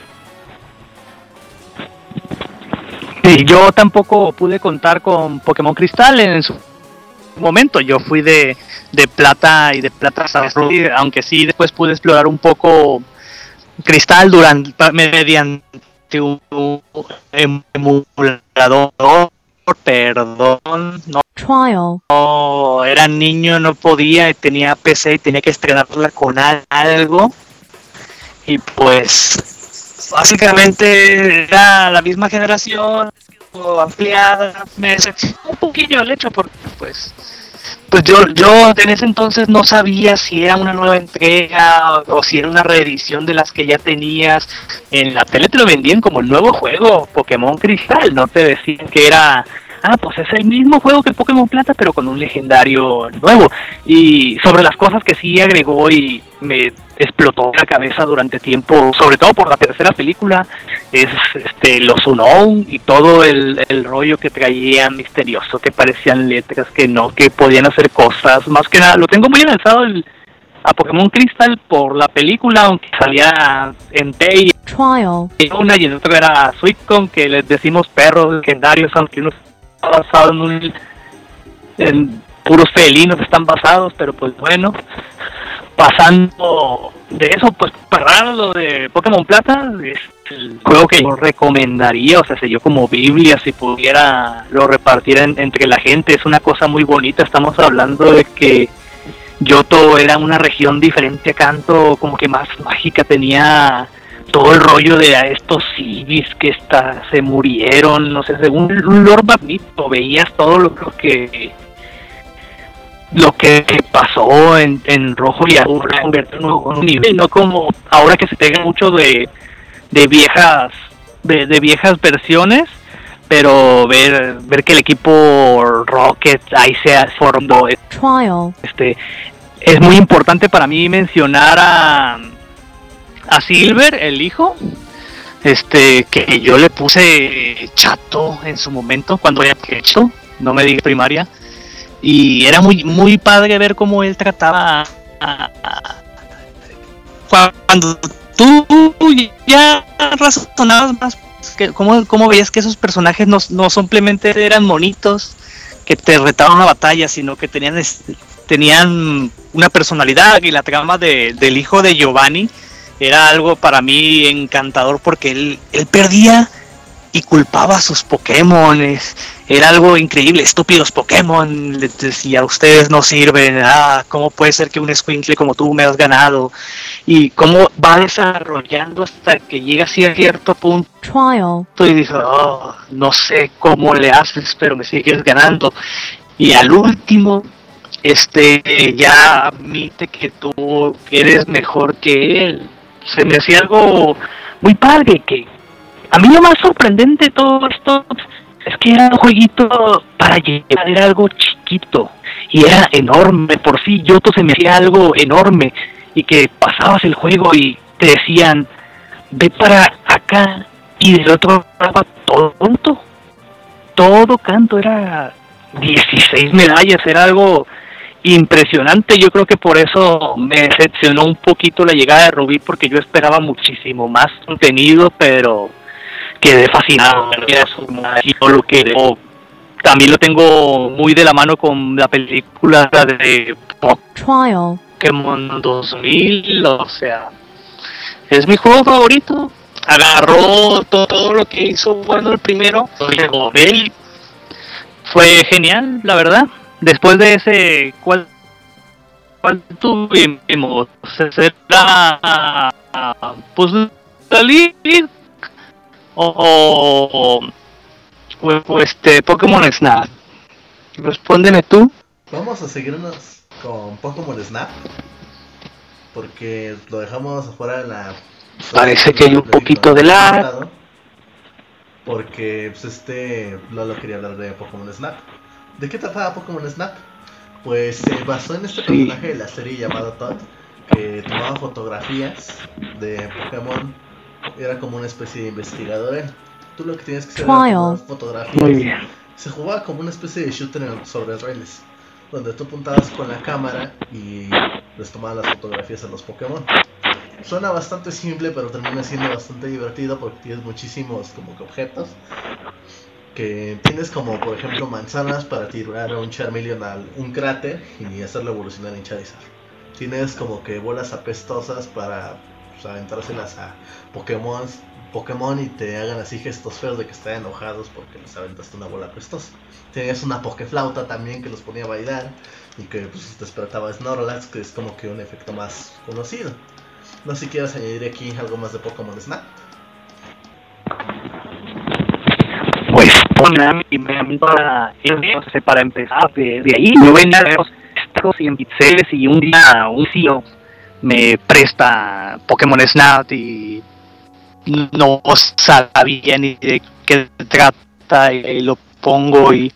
Sí, yo tampoco pude contar con Pokémon Cristal en su momento. Yo fui de, de plata y de plata a Ruby, aunque sí después pude explorar un poco Cristal durante mediante un emulador. Perdón, no, Trial. no era niño, no podía, tenía P C y tenía que estrenarla con algo. Y pues básicamente era la misma generación ampliada. Me decepcionó un poquillo el hecho porque pues pues yo yo en ese entonces no sabía si era una nueva entrega o, o si era una reedición de las que ya tenías. En la tele te lo vendían como el nuevo juego Pokémon Cristal, no te decían que era ah, pues es el mismo juego que Pokémon Plata, pero con un legendario nuevo. Y sobre las cosas que sí agregó y me explotó la cabeza durante tiempo, sobre todo por la tercera película, es este los Unknown y todo el, el rollo que traían misterioso, que parecían letras, que no, que podían hacer cosas. Más que nada, lo tengo muy lanzado el, a Pokémon Crystal por la película, aunque salía en T Trial. y una y en otra era Suicune, que les decimos perros legendarios, aunque unos basado en, un, en puros felinos están basados, pero pues bueno, pasando de eso, pues para lo de Pokémon Plata es el juego que yo recomendaría, o sea, si yo como Biblia, si pudiera lo repartir en, entre la gente, es una cosa muy bonita. Estamos hablando de que Johto era una región diferente a Kanto, como que más mágica, tenía todo el rollo de estos civis que está, se murieron, no sé, según un lore magnífico, veías todo lo que lo que pasó en, en rojo y azul, convertir en un nivel, no como ahora que se pega mucho de, de viejas de, de viejas versiones, pero ver ver que el equipo Rocket ahí se formó. Trial. Este es muy importante para mí mencionar a a Silver, el hijo, este, que yo le puse Chato en su momento, cuando era hecho, no me diga primaria, y era muy muy padre ver cómo él trataba a, a, a, cuando tú ya razonabas más, que cómo, cómo veías que esos personajes no, no simplemente eran monitos que te retaban una batalla, sino que tenían este, tenían una personalidad, y la trama de, del hijo de Giovanni era algo para mí encantador, porque él, él perdía y culpaba a sus Pokémon. Era algo increíble. Estúpidos Pokémon, les decía, ustedes no sirven. Ah, ¿cómo puede ser que un escuincle como tú me has ganado? Y cómo va desarrollando hasta que llega a cierto punto Trial. y dice, oh, no sé cómo le haces, pero me sigues ganando. Y al último, este, ya admite que tú eres mejor que él. Se me hacía algo muy padre. Que a mí lo más sorprendente de todo esto es que era un jueguito para llevar, era algo chiquito y era enorme. Por sí, Yoto se me hacía algo enorme, y que pasabas el juego y te decían, ve para acá, y del otro lado todo punto, todo canto, era dieciséis medallas, era algo impresionante. Yo creo que por eso me decepcionó un poquito la llegada de Rubí, porque yo esperaba muchísimo más contenido, pero quedé fascinado. Yo lo que o, también lo tengo muy de la mano con la película de Trial. Pokémon dos mil, o sea, es mi juego favorito. Agarró todo, todo lo que hizo bueno el primero, él fue genial, la verdad. Después de ese, ¿cuál, cuál tuvimos? ¿Será pues la League o, o, o este Pokémon Snap? Respóndeme tú. Vamos a seguirnos con Pokémon Snap, porque lo dejamos afuera de la... Parece que hay un poquito de lag. Porque pues este Lolo quería hablar de Pokémon Snap. ¿De qué trataba Pokémon Snap? Pues se basó en este personaje de la serie llamado Todd, que tomaba fotografías de Pokémon. Era como una especie de investigador. ¿eh? Tú lo que tienes que hacer era tomar fotografías. Muy bien. Se jugaba como una especie de shooter sobre raíles, donde tú apuntabas con la cámara y les tomabas las fotografías a los Pokémon. Suena bastante simple, pero termina siendo bastante divertido, porque tienes muchísimos como que objetos. Que tienes como por ejemplo manzanas para tirar a un Charmeleon a un cráter y hacerlo evolucionar en Charizard. Tienes como que bolas apestosas para pues, aventárselas a Pokémon, Pokémon y te hagan así gestos feos de que están enojados porque les aventaste una bola apestosa. Tienes una Pokéflauta también que los ponía a bailar y que pues despertaba Snorlax, que es como que un efecto más conocido. No sé si quieres añadir aquí algo más de Pokémon Snap. Pues me para, para empezar de, de ahí yo venía a ver los estos y en pixeles, y un día un C E O me presta Pokémon Snap y no sabía ni de qué trata, y lo pongo y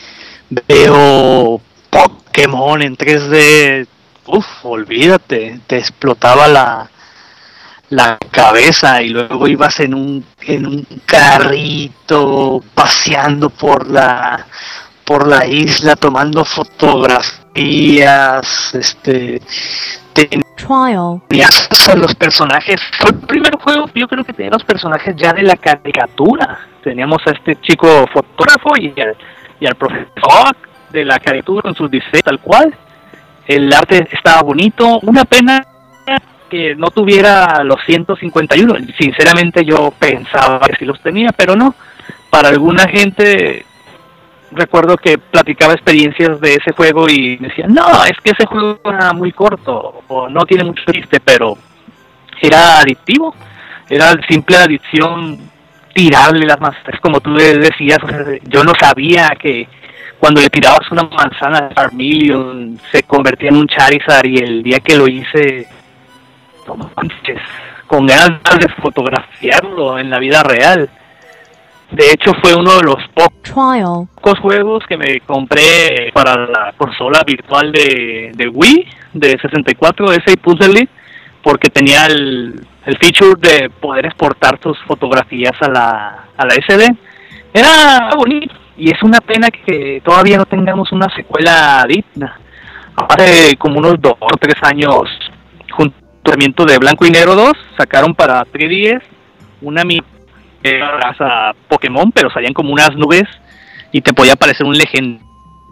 veo Pokémon en tres D. Uf, olvídate, te explotaba la la cabeza, y luego ibas en un en un carrito paseando por la por la isla tomando fotografías, este tenías a los personajes. Fue el primer juego, yo creo que tenía los personajes ya de la caricatura. Teníamos a este chico fotógrafo y al, y al profesor de la caricatura con sus diseños tal cual. El arte estaba bonito, una pena que no tuviera los ciento cincuenta y uno. Sinceramente yo pensaba que sí los tenía, pero no. Para alguna gente, recuerdo que platicaba experiencias de ese juego y me decían, no, es que ese juego era muy corto o no tiene mucho chiste, pero era adictivo. Era simple adicción, tirarle las manzanas, como tú decías. Yo no sabía que cuando le tirabas una manzana a Charmeleon se convertía en un Charizard, y el día que lo hice, no manches, con ganas de fotografiarlo en la vida real. De hecho fue uno de los pocos juegos que me compré para la consola virtual de, de Wii, de sesenta y cuatro, ese Puzzle League, porque tenía el, el feature de poder exportar tus fotografías a la, a la S D. Era bonito, y es una pena que todavía no tengamos una secuela digna. Hace como unos dos o tres años, junto de Blanco y Negro dos, sacaron para tres D S una mi raza Pokémon, pero salían como unas nubes y te podía aparecer un legendario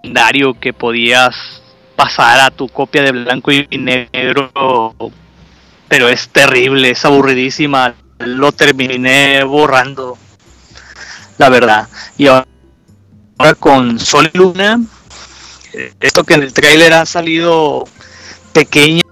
legendario que podías pasar a tu copia de blanco y negro, pero es terrible, es aburridísima. Lo terminé borrando, la verdad. Y ahora con Sol y Luna, esto que en el tráiler ha salido pequeños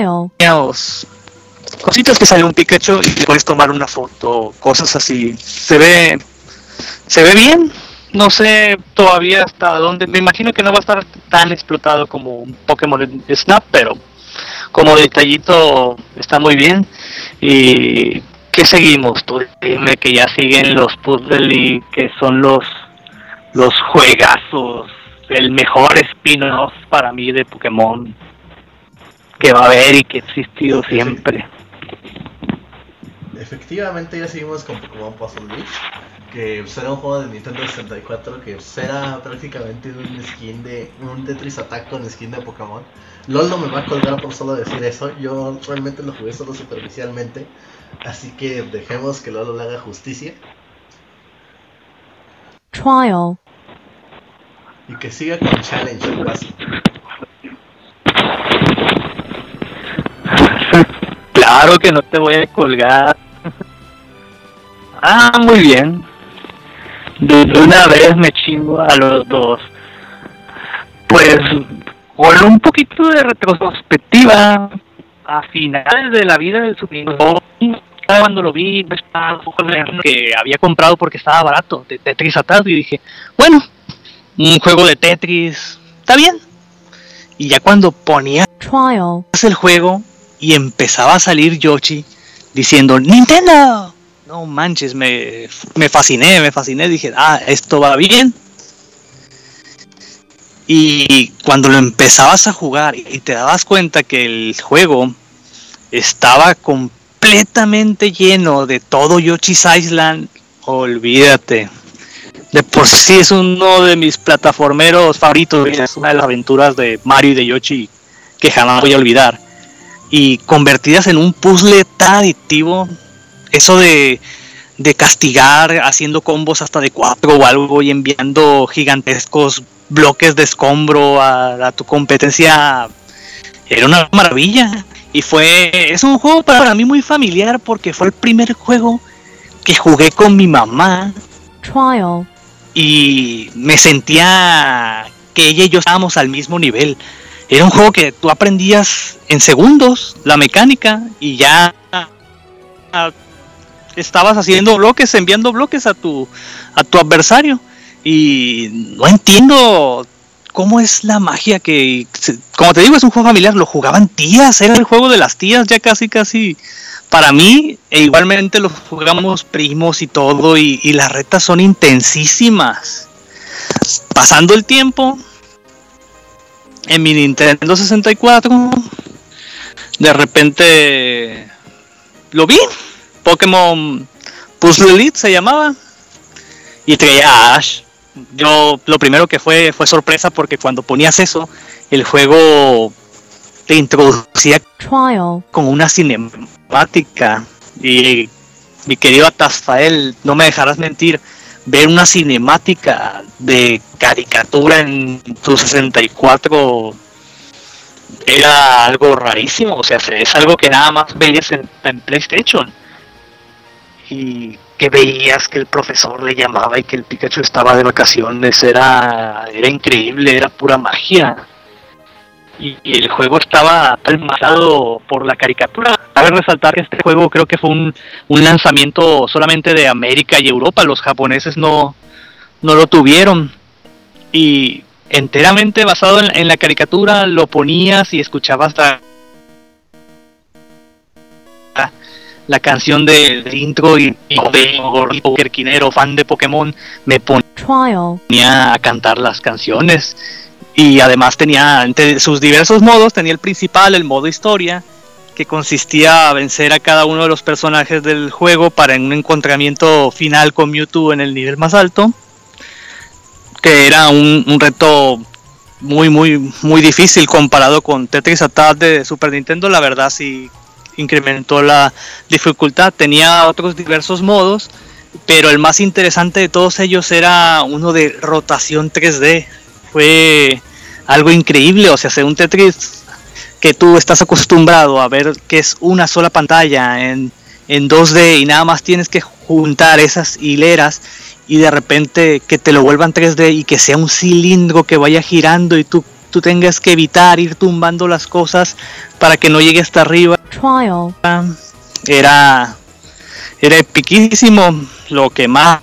cositas que sale un Pikachu y puedes tomar una foto, cosas así. Se ve, se ve bien. No sé todavía hasta dónde. Me imagino que no va a estar tan explotado como un Pokémon Snap, pero como detallito está muy bien. Y ¿qué seguimos? Tú dime que ya siguen los puzzles y que son los los juegazos, el mejor spin-off para mí de Pokémon que va a haber y que ha existido siempre. Efectivamente ya seguimos con Pokémon Puzzle League, que será un juego de Nintendo sesenta y cuatro que será prácticamente un skin de un Tetris Attack con skin de Pokémon. Lolo me va a colgar por solo decir eso. Yo realmente lo jugué solo superficialmente, así que dejemos que Lolo le haga justicia. Trial. Y que siga con Challenge el básico. Claro que no te voy a colgar. Ah, muy bien. De una vez me chingo a los dos. Pues con un poquito de retrospectiva, a finales de la vida del Super Nintendo, cuando lo vi, estaba un juego que había comprado porque estaba barato, de Tetris Attack, y dije, bueno, un juego de Tetris, está bien. Y ya cuando ponía Trial. el juego y empezaba a salir Yoshi diciendo ¡Nintendo! No manches, me, me fasciné, me fasciné, dije, ah, esto va bien. Y cuando lo empezabas a jugar y te dabas cuenta que el juego estaba completamente lleno de todo Yoshi's Island, olvídate. De por sí es uno de mis plataformeros favoritos, es una de las aventuras de Mario y de Yoshi que jamás voy a olvidar. Y convertidas en un puzzle tan adictivo, eso de, de castigar haciendo combos hasta de cuatro o algo y enviando gigantescos bloques de escombro a, a tu competencia, era una maravilla. Y fue, es un juego para mí muy familiar porque fue el primer juego que jugué con mi mamá. Trial. Y me sentía que ella y yo estábamos al mismo nivel. Era un juego que tú aprendías en segundos la mecánica y ya estabas haciendo bloques, enviando bloques a tu a tu adversario. Y no entiendo cómo es la magia que, como te digo, es un juego familiar, lo jugaban tías, era el juego de las tías ya casi casi para mí, e igualmente lo jugamos primos y todo, y, y las retas son intensísimas. Pasando el tiempo, en mi Nintendo sesenta y cuatro, de repente lo vi, Pokémon Puzzle Elite se llamaba, y traía a Ash. Yo, lo primero que fue, fue sorpresa porque cuando ponías eso, el juego te introducía Trial. con una cinemática. Y mi querido Atafael, no me dejarás mentir, ver una cinemática de caricatura en tu sesenta y cuatro era algo rarísimo. O sea, es algo que nada más veías en, en PlayStation. Y que veías que el profesor le llamaba y que el Pikachu estaba de vacaciones, era, era increíble, era pura magia. Y, y el juego estaba palmado por la caricatura. Cabe resaltar que este juego creo que fue un, un lanzamiento solamente de América y Europa, los japoneses no, no lo tuvieron. Y enteramente basado en, en la caricatura, lo ponías y escuchabas la, la canción del de intro y, y de gordito querquinero, fan de Pokémon, me ponía a cantar las canciones. Y además tenía entre sus diversos modos, tenía el principal, el modo historia, que consistía en vencer a cada uno de los personajes del juego para en un encontramiento final con Mewtwo en el nivel más alto, que era un, un reto muy muy muy difícil comparado con Tetris Attack de Super Nintendo. La verdad sí incrementó la dificultad. Tenía otros diversos modos, pero el más interesante de todos ellos era uno de rotación tres D. fue algo increíble. O sea, hacer un Tetris que tú estás acostumbrado a ver que es una sola pantalla en, en dos D y nada más tienes que juntar esas hileras y de repente que te lo vuelvan tres D y que sea un cilindro que vaya girando y tú, tú tengas que evitar ir tumbando las cosas para que no llegue hasta arriba. Trial. Era, era epiquísimo. Lo que más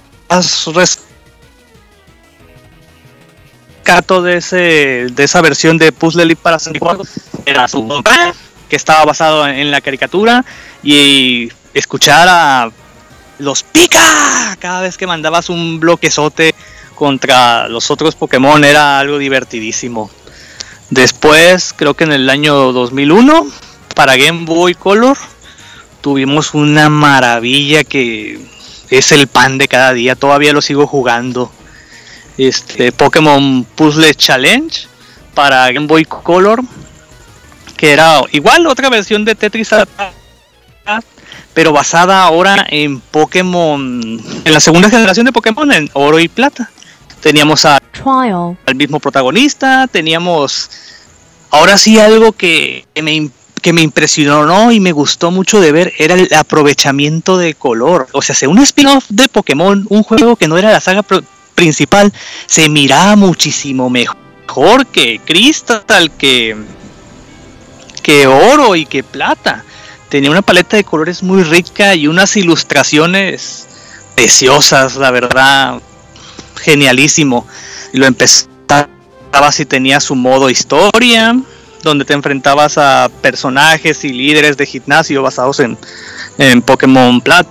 rescato de ese de esa versión de Puzzle League para sesenta y cuatro era su nombre, que estaba basado en la caricatura, y escuchar a los pica cada vez que mandabas un bloquezote contra los otros Pokémon era algo divertidísimo. Después, creo que en el año dos mil uno, para Game Boy Color, tuvimos una maravilla que es el pan de cada día. Todavía lo sigo jugando. Este Pokémon Puzzle Challenge para Game Boy Color, que era igual otra versión de Tetris, pero basada ahora en Pokémon, en la segunda generación de Pokémon, en oro y plata. Teníamos a, Trial. al mismo protagonista, teníamos ahora sí algo que, que me que me impresionó, ¿no? Y me gustó mucho de ver, era el aprovechamiento de color. O sea, un spin-off de Pokémon, un juego que no era la saga pro- principal, se miraba muchísimo mejor que Crystal, que que oro y que plata. Tenía una paleta de colores muy rica y unas ilustraciones preciosas, la verdad, genialísimo. Y lo empezaba y tenía su modo historia, donde te enfrentabas a personajes y líderes de gimnasio basados en, en Pokémon Plata,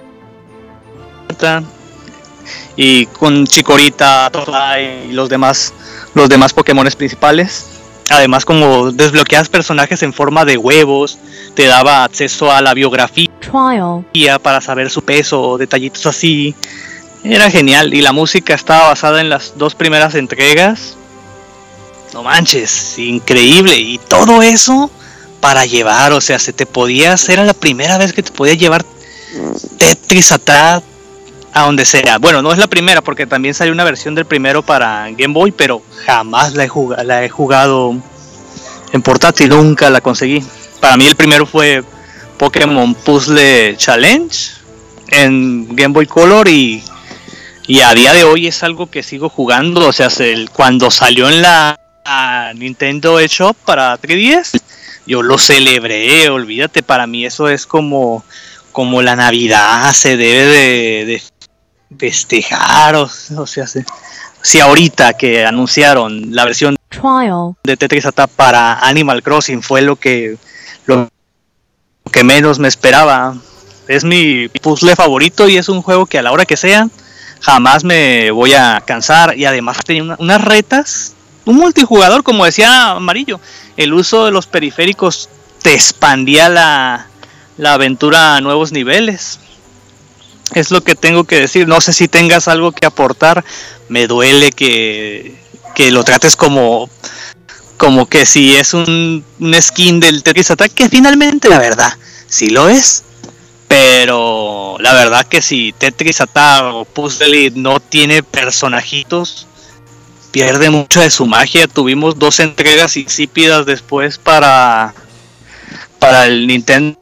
y con Chikorita y los demás los demás Pokémones principales. Además, como desbloqueabas personajes en forma de huevos, te daba acceso a la biografía Trial. para saber su peso, detallitos así. Era genial, y la música estaba basada en las dos primeras entregas. No manches, increíble. Y todo eso para llevar, o sea, se te podía, era la primera vez que te podía llevar Tetris atrás a donde sea. Bueno, no es la primera, porque también salió una versión del primero para Game Boy, pero jamás la he jugado, la he jugado en portátil, nunca la conseguí. Para mí el primero fue Pokémon Puzzle Challenge en Game Boy Color, y, y a día de hoy es algo que sigo jugando. O sea, el, cuando salió en la a Nintendo eShop para tres D S, yo lo celebré. Olvídate, para mí eso es como, como la Navidad, se debe de, de festejar. O, o sea, si sí, ahorita que anunciaron la versión Trial. de Tetris Attack para Animal Crossing, fue lo que lo que menos me esperaba. Es mi puzzle favorito y es un juego que a la hora que sea jamás me voy a cansar. Y además tenía una, unas retas, un multijugador, como decía Amarillo. El uso de los periféricos te expandía la, la aventura a nuevos niveles. Es lo que tengo que decir. No sé si tengas algo que aportar. Me duele que, que lo trates como como que si es un, un skin del Tetris Attack, que finalmente la verdad sí lo es. Pero la verdad que si Tetris Attack o Puzzle League no tiene personajitos, pierde mucho de su magia. Tuvimos dos entregas insípidas después para para el Nintendo,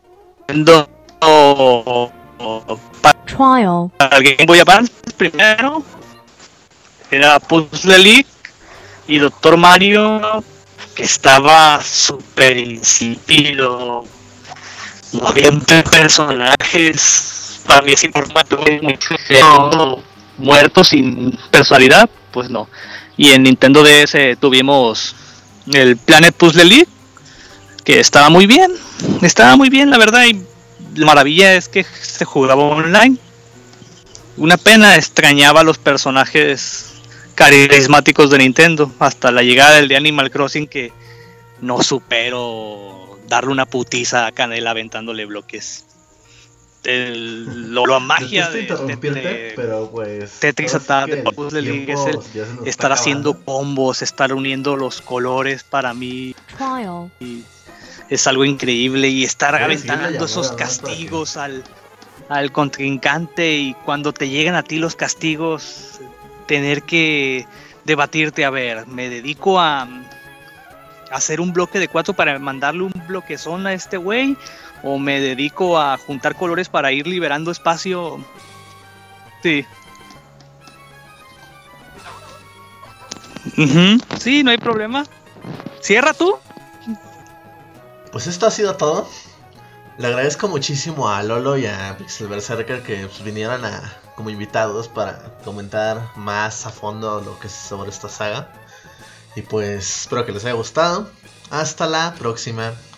para, Trial. para el Game Boy Advance. Primero era Puzzle League y Doctor Mario, que estaba súper insípido. No había personajes. Para mí es importante, muertos sin personalidad, pues no. Y en Nintendo D S tuvimos el Planet Puzzle League, que estaba muy bien, estaba muy bien la verdad, y la maravilla es que se jugaba online. Una pena, extrañaba a los personajes carismáticos de Nintendo, hasta la llegada del de Animal Crossing, que no supero darle una putiza a Canela aventándole bloques. El, lo, la magia de, de, de pero pues, Tetris Attack, de Puzzle League, es el estar haciendo combos, estar uniendo los colores. Para mí Trial. es algo increíble, y estar aventando esos castigos al, al contrincante, y cuando te llegan a ti los castigos, tener que debatirte, a ver, me dedico a, a hacer un bloque de cuatro para mandarle un bloquezón a este güey, o me dedico a juntar colores para ir liberando espacio. Sí. Uh-huh. Sí, no hay problema. Cierra tú. Pues esto ha sido todo. Le agradezco muchísimo a Lolo y a Pixel Berserker que pues, vinieran a, como invitados para comentar más a fondo lo que es sobre esta saga. Y pues espero que les haya gustado. Hasta la próxima.